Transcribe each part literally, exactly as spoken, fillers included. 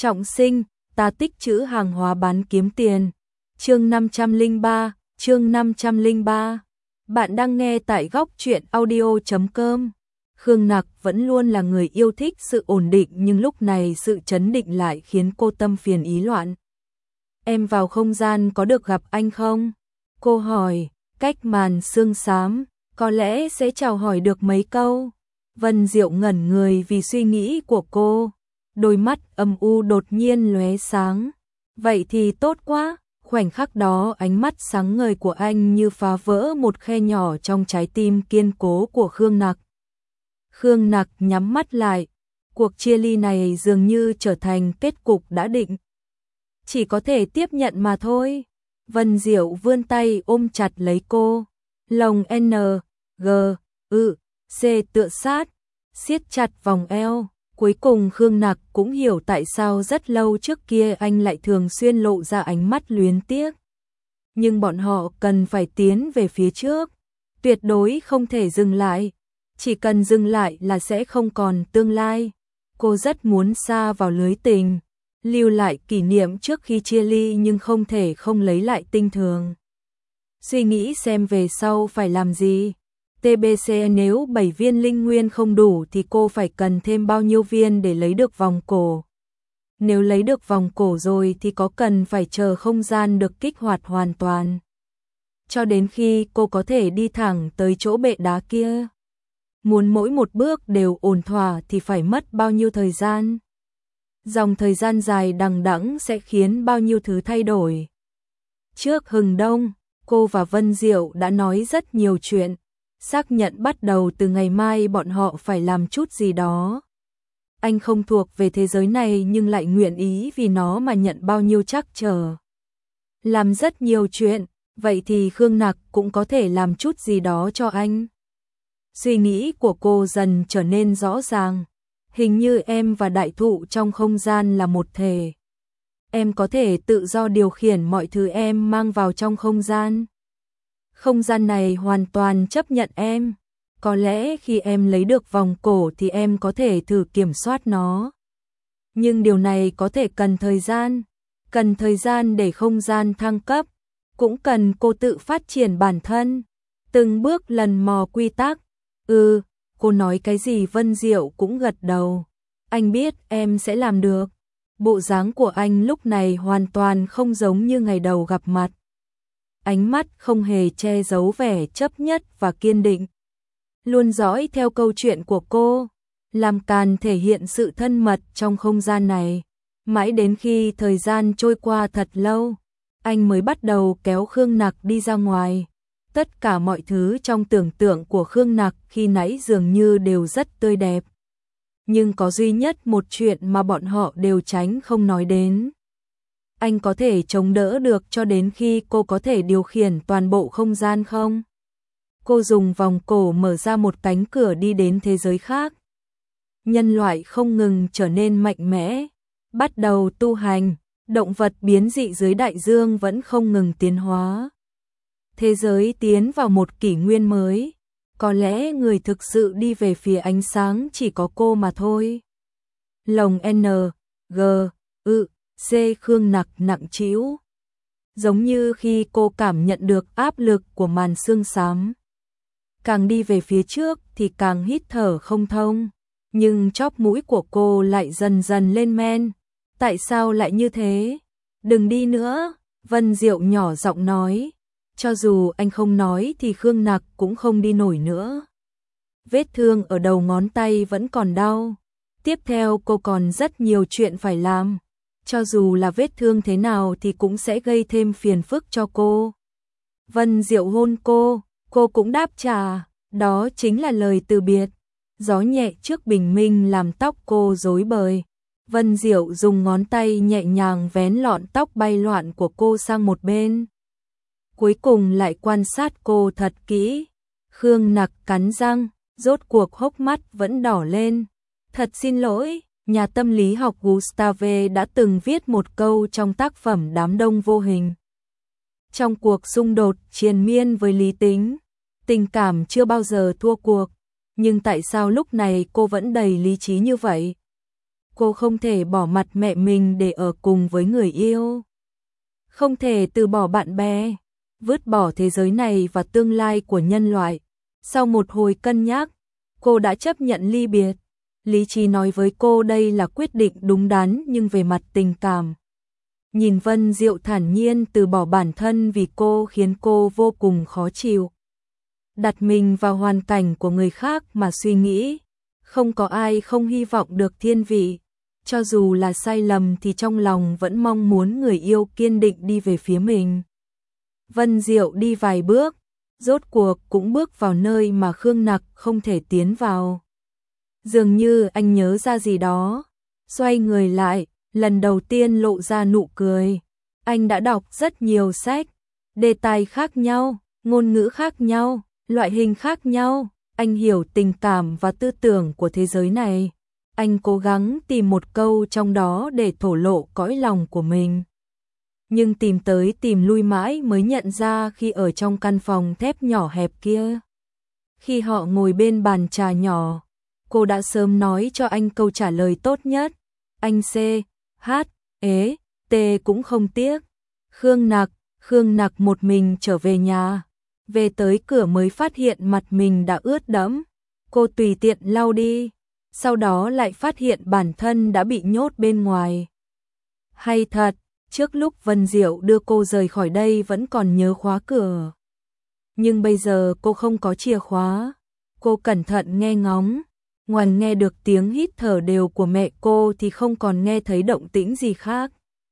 Trọng sinh, ta tích trữ hàng hóa bán kiếm tiền. Chương năm trăm lẻ ba, chương năm trăm lẻ ba. Bạn đang nghe tại góc truyện audio chấm com. Khương Nặc vẫn luôn là người yêu thích sự ổn định, nhưng lúc này sự chấn định lại khiến cô tâm phiền ý loạn. Em vào không gian có được gặp anh không? Cô hỏi, cách màn sương xám, có lẽ sẽ chào hỏi được mấy câu. Vân Diệu ngẩn người vì suy nghĩ của cô. Đôi mắt âm u đột nhiên lóe sáng. Vậy thì tốt quá. Khoảnh khắc đó ánh mắt sáng ngời của anh như phá vỡ một khe nhỏ trong trái tim kiên cố của Khương Nặc. Khương Nặc nhắm mắt lại. Cuộc chia ly này dường như trở thành kết cục đã định. Chỉ có thể tiếp nhận mà thôi. Vân Diệu vươn tay ôm chặt lấy cô. Lòng N, G, ư, C tựa sát, siết chặt vòng eo. Cuối cùng Khương Nặc cũng hiểu tại sao rất lâu trước kia anh lại thường xuyên lộ ra ánh mắt luyến tiếc. Nhưng bọn họ cần phải tiến về phía trước, tuyệt đối không thể dừng lại. Chỉ cần dừng lại là sẽ không còn tương lai. Cô rất muốn sa vào lưới tình, lưu lại kỷ niệm trước khi chia ly, nhưng không thể không lấy lại tinh thường. Suy nghĩ xem về sau phải làm gì. tê bê xê nếu bảy viên linh nguyên không đủ thì cô phải cần thêm bao nhiêu viên để lấy được vòng cổ. Nếu lấy được vòng cổ rồi thì có cần phải chờ không gian được kích hoạt hoàn toàn, cho đến khi cô có thể đi thẳng tới chỗ bệ đá kia. Muốn mỗi một bước đều ổn thỏa thì phải mất bao nhiêu thời gian. Dòng thời gian dài đằng đẵng sẽ khiến bao nhiêu thứ thay đổi. Trước hừng đông, cô và Vân Diệu đã nói rất nhiều chuyện. Xác nhận bắt đầu từ ngày mai bọn họ phải làm chút gì đó. Anh không thuộc về thế giới này nhưng lại nguyện ý vì nó mà nhận bao nhiêu trắc trở. Làm rất nhiều chuyện, vậy thì Khương Nặc cũng có thể làm chút gì đó cho anh. Suy nghĩ của cô dần trở nên rõ ràng. Hình như em và đại thụ trong không gian là một thể. Em có thể tự do điều khiển mọi thứ em mang vào trong không gian. Không gian này hoàn toàn chấp nhận em. Có lẽ khi em lấy được vòng cổ thì em có thể thử kiểm soát nó. Nhưng điều này có thể cần thời gian. Cần thời gian để không gian thăng cấp. Cũng cần cô tự phát triển bản thân. Từng bước lần mò quy tắc. Ừ, cô nói cái gì Vân Diệu cũng gật đầu. Anh biết em sẽ làm được. Bộ dáng của anh lúc này hoàn toàn không giống như ngày đầu gặp mặt. Ánh mắt không hề che giấu vẻ chấp nhất và kiên định. Luôn dõi theo câu chuyện của cô, làm càn thể hiện sự thân mật trong không gian này. Mãi đến khi thời gian trôi qua thật lâu, anh mới bắt đầu kéo Khương Nặc đi ra ngoài. Tất cả mọi thứ trong tưởng tượng của Khương Nặc khi nãy dường như đều rất tươi đẹp. Nhưng có duy nhất một chuyện mà bọn họ đều tránh không nói đến. Anh có thể chống đỡ được cho đến khi cô có thể điều khiển toàn bộ không gian không? Cô dùng vòng cổ mở ra một cánh cửa đi đến thế giới khác. Nhân loại không ngừng trở nên mạnh mẽ, bắt đầu tu hành, động vật biến dị dưới đại dương vẫn không ngừng tiến hóa. Thế giới tiến vào một kỷ nguyên mới, có lẽ người thực sự đi về phía ánh sáng chỉ có cô mà thôi. Lòng N, G, ư, C Khương Nặc nặng trĩu. Giống như khi cô cảm nhận được áp lực của màn sương xám. Càng đi về phía trước thì càng hít thở không thông. Nhưng chóp mũi của cô lại dần dần lên men. Tại sao lại như thế? Đừng đi nữa, Vân Diệu nhỏ giọng nói. Cho dù anh không nói thì Khương Nặc cũng không đi nổi nữa. Vết thương ở đầu ngón tay vẫn còn đau. Tiếp theo cô còn rất nhiều chuyện phải làm. Cho dù là vết thương thế nào thì cũng sẽ gây thêm phiền phức cho cô. Vân Diệu hôn cô, cô cũng đáp trả, đó chính là lời từ biệt. Gió nhẹ trước bình minh làm tóc cô rối bời. Vân Diệu dùng ngón tay nhẹ nhàng vén lọn tóc bay loạn của cô sang một bên. Cuối cùng lại quan sát cô thật kỹ. Khương Nặc cắn răng, rốt cuộc hốc mắt vẫn đỏ lên. Thật xin lỗi. Nhà tâm lý học Gustave đã từng viết một câu trong tác phẩm Đám đông vô hình. Trong cuộc xung đột triền miên với lý tính, tình cảm chưa bao giờ thua cuộc. Nhưng tại sao lúc này cô vẫn đầy lý trí như vậy? Cô không thể bỏ mặt mẹ mình để ở cùng với người yêu. Không thể từ bỏ bạn bè, vứt bỏ thế giới này và tương lai của nhân loại. Sau một hồi cân nhắc, cô đã chấp nhận ly biệt. Lý trí nói với cô đây là quyết định đúng đắn, nhưng về mặt tình cảm, nhìn Vân Diệu thản nhiên từ bỏ bản thân vì cô khiến cô vô cùng khó chịu. Đặt mình vào hoàn cảnh của người khác mà suy nghĩ, không có ai không hy vọng được thiên vị. Cho dù là sai lầm thì trong lòng vẫn mong muốn người yêu kiên định đi về phía mình. Vân Diệu đi vài bước, rốt cuộc cũng bước vào nơi mà Khương Nặc không thể tiến vào. Dường như anh nhớ ra gì đó, xoay người lại, lần đầu tiên lộ ra nụ cười. Anh đã đọc rất nhiều sách, đề tài khác nhau, ngôn ngữ khác nhau, loại hình khác nhau. Anh hiểu tình cảm và tư tưởng của thế giới này. Anh cố gắng tìm một câu trong đó để thổ lộ cõi lòng của mình. Nhưng tìm tới tìm lui mãi mới nhận ra khi ở trong căn phòng thép nhỏ hẹp kia. Khi họ ngồi bên bàn trà nhỏ, cô đã sớm nói cho anh câu trả lời tốt nhất. Anh C, H, ế, T cũng không tiếc. Khương Nặc, Khương Nặc một mình trở về nhà. Về tới cửa mới phát hiện mặt mình đã ướt đẫm. Cô tùy tiện lau đi, sau đó lại phát hiện bản thân đã bị nhốt bên ngoài. Hay thật, trước lúc Vân Diệu đưa cô rời khỏi đây vẫn còn nhớ khóa cửa. Nhưng bây giờ cô không có chìa khóa. Cô cẩn thận nghe ngóng, ngoài nghe được tiếng hít thở đều của mẹ cô thì không còn nghe thấy động tĩnh gì khác.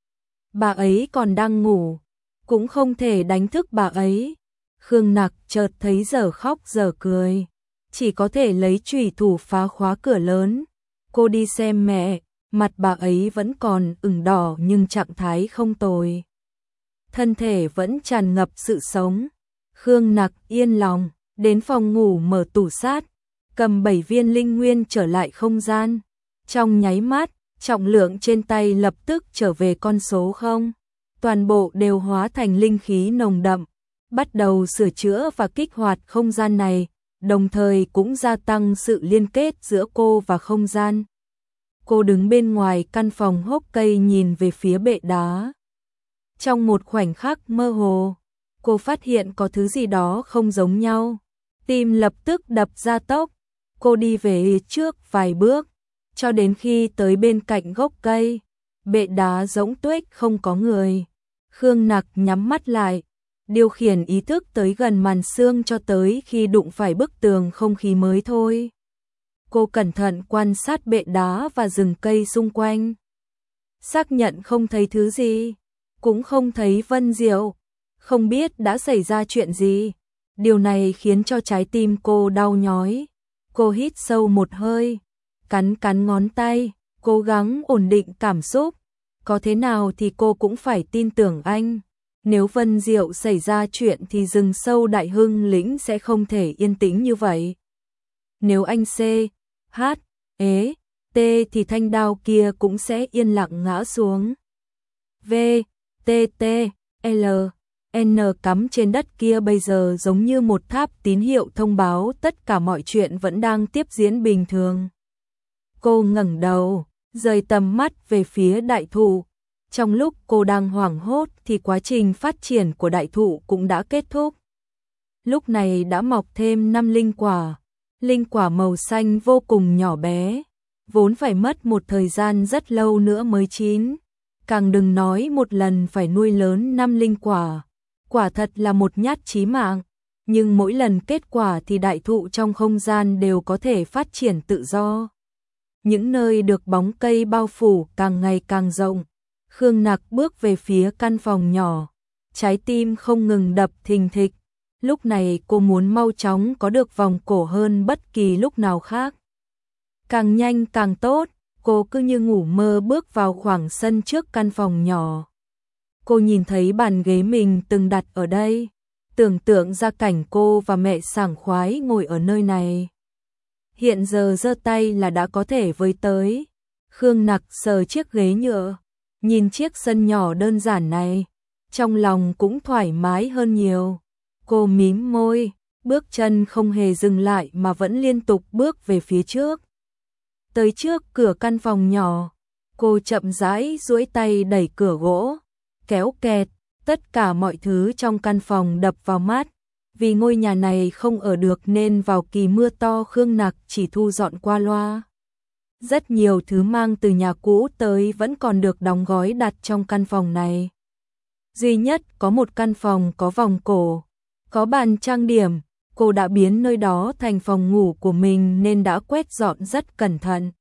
Bà ấy còn đang ngủ, cũng không thể đánh thức bà ấy. Khương Nặc chợt thấy giờ khóc giờ cười, chỉ có thể lấy chùy thủ phá khóa cửa lớn. Cô đi xem mẹ, mặt bà ấy vẫn còn ửng đỏ nhưng trạng thái không tồi. Thân thể vẫn tràn ngập sự sống. Khương Nặc yên lòng, đến phòng ngủ mở tủ sát, cầm bảy viên linh nguyên trở lại không gian. Trong nháy mắt, trọng lượng trên tay lập tức trở về con số không. Toàn bộ đều hóa thành linh khí nồng đậm, bắt đầu sửa chữa và kích hoạt không gian này, đồng thời cũng gia tăng sự liên kết giữa cô và không gian. Cô đứng bên ngoài căn phòng hốc cây nhìn về phía bệ đá. Trong một khoảnh khắc mơ hồ, cô phát hiện có thứ gì đó không giống nhau. Tim lập tức đập ra tốc. Cô đi về trước vài bước, cho đến khi tới bên cạnh gốc cây. Bệ đá rỗng tuếch không có người. Khương Nặc nhắm mắt lại, điều khiển ý thức tới gần màn sương cho tới khi đụng phải bức tường không khí mới thôi. Cô cẩn thận quan sát bệ đá và rừng cây xung quanh. Xác nhận không thấy thứ gì, cũng không thấy Vân Diệu. Không biết đã xảy ra chuyện gì. Điều này khiến cho trái tim cô đau nhói. Cô hít sâu một hơi, cắn cắn ngón tay, cố gắng ổn định cảm xúc. Có thế nào thì cô cũng phải tin tưởng anh. Nếu Vân Diệu xảy ra chuyện thì rừng sâu Đại Hưng lĩnh sẽ không thể yên tĩnh như vậy. Nếu anh C, H, ế, T thì thanh đao kia cũng sẽ yên lặng ngã xuống. V, T, T, L, N cắm trên đất kia bây giờ giống như một tháp tín hiệu thông báo tất cả mọi chuyện vẫn đang tiếp diễn bình thường. Cô ngẩng đầu, rời tầm mắt về phía đại thụ. Trong lúc cô đang hoảng hốt thì quá trình phát triển của đại thụ cũng đã kết thúc. Lúc này đã mọc thêm năm linh quả. Linh quả màu xanh vô cùng nhỏ bé, vốn phải mất một thời gian rất lâu nữa mới chín. Càng đừng nói một lần phải nuôi lớn năm linh quả. Quả thật là một nhát chí mạng, nhưng mỗi lần kết quả thì đại thụ trong không gian đều có thể phát triển tự do. Những nơi được bóng cây bao phủ càng ngày càng rộng. Khương Nặc bước về phía căn phòng nhỏ, trái tim không ngừng đập thình thịch. Lúc này cô muốn mau chóng có được vòng cổ hơn bất kỳ lúc nào khác. Càng nhanh càng tốt, cô cứ như ngủ mơ bước vào khoảng sân trước căn phòng nhỏ. Cô nhìn thấy bàn ghế mình từng đặt ở đây, tưởng tượng ra cảnh cô và mẹ sảng khoái ngồi ở nơi này. Hiện giờ giơ tay là đã có thể với tới. Khương Nặc sờ chiếc ghế nhựa, nhìn chiếc sân nhỏ đơn giản này, trong lòng cũng thoải mái hơn nhiều. Cô mím môi, bước chân không hề dừng lại mà vẫn liên tục bước về phía trước. Tới trước cửa căn phòng nhỏ, Cô chậm rãi duỗi tay đẩy cửa gỗ, kéo kẹt, tất cả mọi thứ trong căn phòng đập vào mắt. Vì ngôi nhà này không ở được nên vào kỳ mưa to Khương Nặc chỉ thu dọn qua loa. Rất nhiều thứ mang từ nhà cũ tới vẫn còn được đóng gói đặt trong căn phòng này. Duy nhất có một căn phòng có vòng cổ, có bàn trang điểm, cô đã biến nơi đó thành phòng ngủ của mình nên đã quét dọn rất cẩn thận.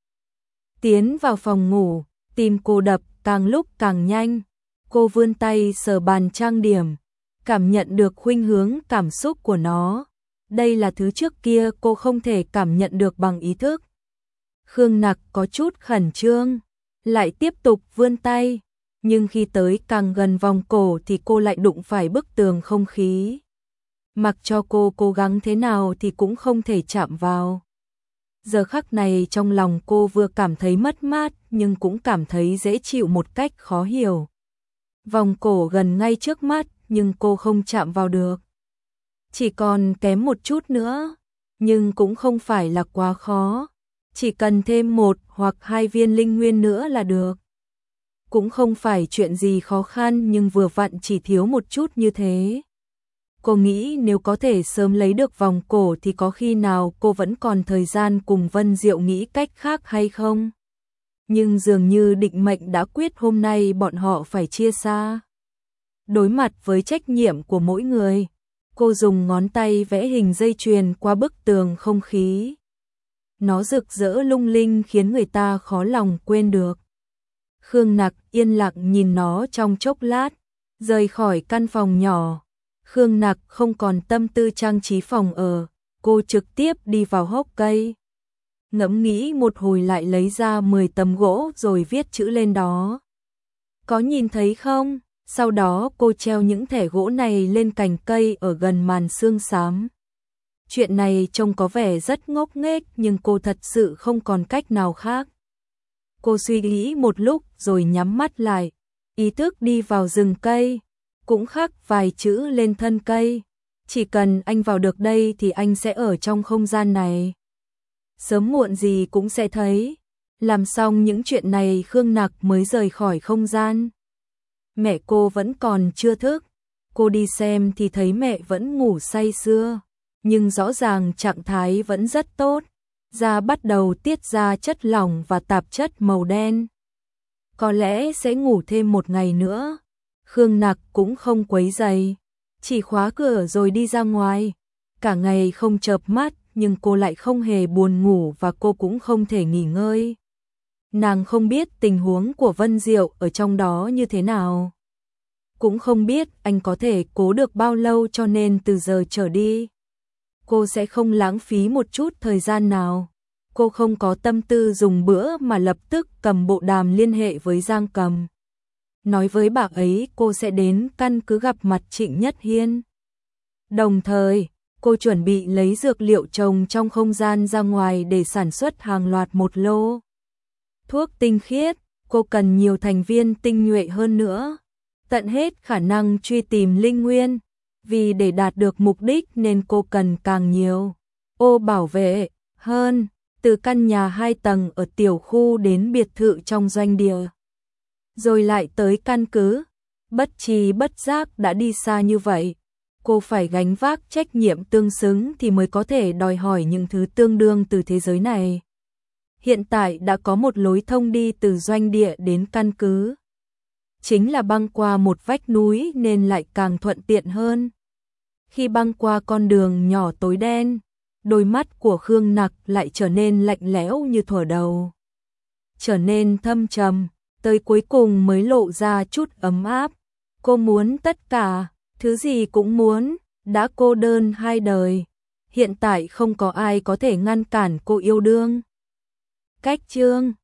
Tiến vào phòng ngủ, tim cô đập càng lúc càng nhanh. Cô vươn tay sờ bàn trang điểm, cảm nhận được khuynh hướng cảm xúc của nó. Đây là thứ trước kia cô không thể cảm nhận được bằng ý thức. Khương Nặc có chút khẩn trương, lại tiếp tục vươn tay, nhưng khi tới càng gần vòng cổ thì cô lại đụng phải bức tường không khí. Mặc cho cô cố gắng thế nào thì cũng không thể chạm vào. Giờ khắc này trong lòng cô vừa cảm thấy mất mát nhưng cũng cảm thấy dễ chịu một cách khó hiểu. Vòng cổ gần ngay trước mắt nhưng cô không chạm vào được. Chỉ còn kém một chút nữa, nhưng cũng không phải là quá khó. Chỉ cần thêm một hoặc hai viên linh nguyên nữa là được. Cũng không phải chuyện gì khó khăn nhưng vừa vặn chỉ thiếu một chút như thế. Cô nghĩ nếu có thể sớm lấy được vòng cổ thì có khi nào cô vẫn còn thời gian cùng Vân Diệu nghĩ cách khác hay không? Nhưng dường như định mệnh đã quyết hôm nay bọn họ phải chia xa. Đối mặt với trách nhiệm của mỗi người, cô dùng ngón tay vẽ hình dây chuyền qua bức tường không khí. Nó rực rỡ lung linh khiến người ta khó lòng quên được. Khương Nặc yên lặng nhìn nó trong chốc lát, rời khỏi căn phòng nhỏ. Khương Nặc không còn tâm tư trang trí phòng ở, cô trực tiếp đi vào hốc cây. Ngẫm nghĩ một hồi lại lấy ra mười tấm gỗ rồi viết chữ lên đó. Có nhìn thấy không? Sau đó cô treo những thẻ gỗ này lên cành cây ở gần màn sương xám. Chuyện này trông có vẻ rất ngốc nghếch nhưng cô thật sự không còn cách nào khác. Cô suy nghĩ một lúc rồi nhắm mắt lại, ý thức đi vào rừng cây, cũng khắc vài chữ lên thân cây. Chỉ cần anh vào được đây thì anh sẽ ở trong không gian này. Sớm muộn gì cũng sẽ thấy. Làm xong những chuyện này Khương Nặc mới rời khỏi không gian. Mẹ cô vẫn còn chưa thức. Cô đi xem thì thấy mẹ vẫn ngủ say sưa. Nhưng rõ ràng trạng thái vẫn rất tốt. Da bắt đầu tiết ra chất lỏng và tạp chất màu đen. Có lẽ sẽ ngủ thêm một ngày nữa. Khương Nặc cũng không quấy rầy, chỉ khóa cửa rồi đi ra ngoài. Cả ngày không chợp mắt nhưng cô lại không hề buồn ngủ và cô cũng không thể nghỉ ngơi. Nàng không biết tình huống của Vân Diệu ở trong đó như thế nào. Cũng không biết anh có thể cố được bao lâu cho nên từ giờ trở đi. Cô sẽ không lãng phí một chút thời gian nào. Cô không có tâm tư dùng bữa mà lập tức cầm bộ đàm liên hệ với Giang Cầm. Nói với bà ấy cô sẽ đến căn cứ gặp mặt Trịnh Nhất Hiên. Đồng thời, cô chuẩn bị lấy dược liệu trồng trong không gian ra ngoài để sản xuất hàng loạt một lô. Thuốc tinh khiết, cô cần nhiều thành viên tinh nhuệ hơn nữa. Tận hết khả năng truy tìm linh nguyên. Vì để đạt được mục đích nên cô cần càng nhiều ô bảo vệ hơn, từ căn nhà hai tầng ở tiểu khu đến biệt thự trong doanh địa. Rồi lại tới căn cứ, bất tri bất giác đã đi xa như vậy. Cô phải gánh vác trách nhiệm tương xứng thì mới có thể đòi hỏi những thứ tương đương từ thế giới này. Hiện tại đã có một lối thông đi từ doanh địa đến căn cứ. Chính là băng qua một vách núi nên lại càng thuận tiện hơn. Khi băng qua con đường nhỏ tối đen, đôi mắt của Khương Nặc lại trở nên lạnh lẽo như thuở đầu. Trở nên thâm trầm, tới cuối cùng mới lộ ra chút ấm áp. Cô muốn tất cả, thứ gì cũng muốn, đã cô đơn hai đời. Hiện tại không có ai có thể ngăn cản cô yêu đương. Cách chương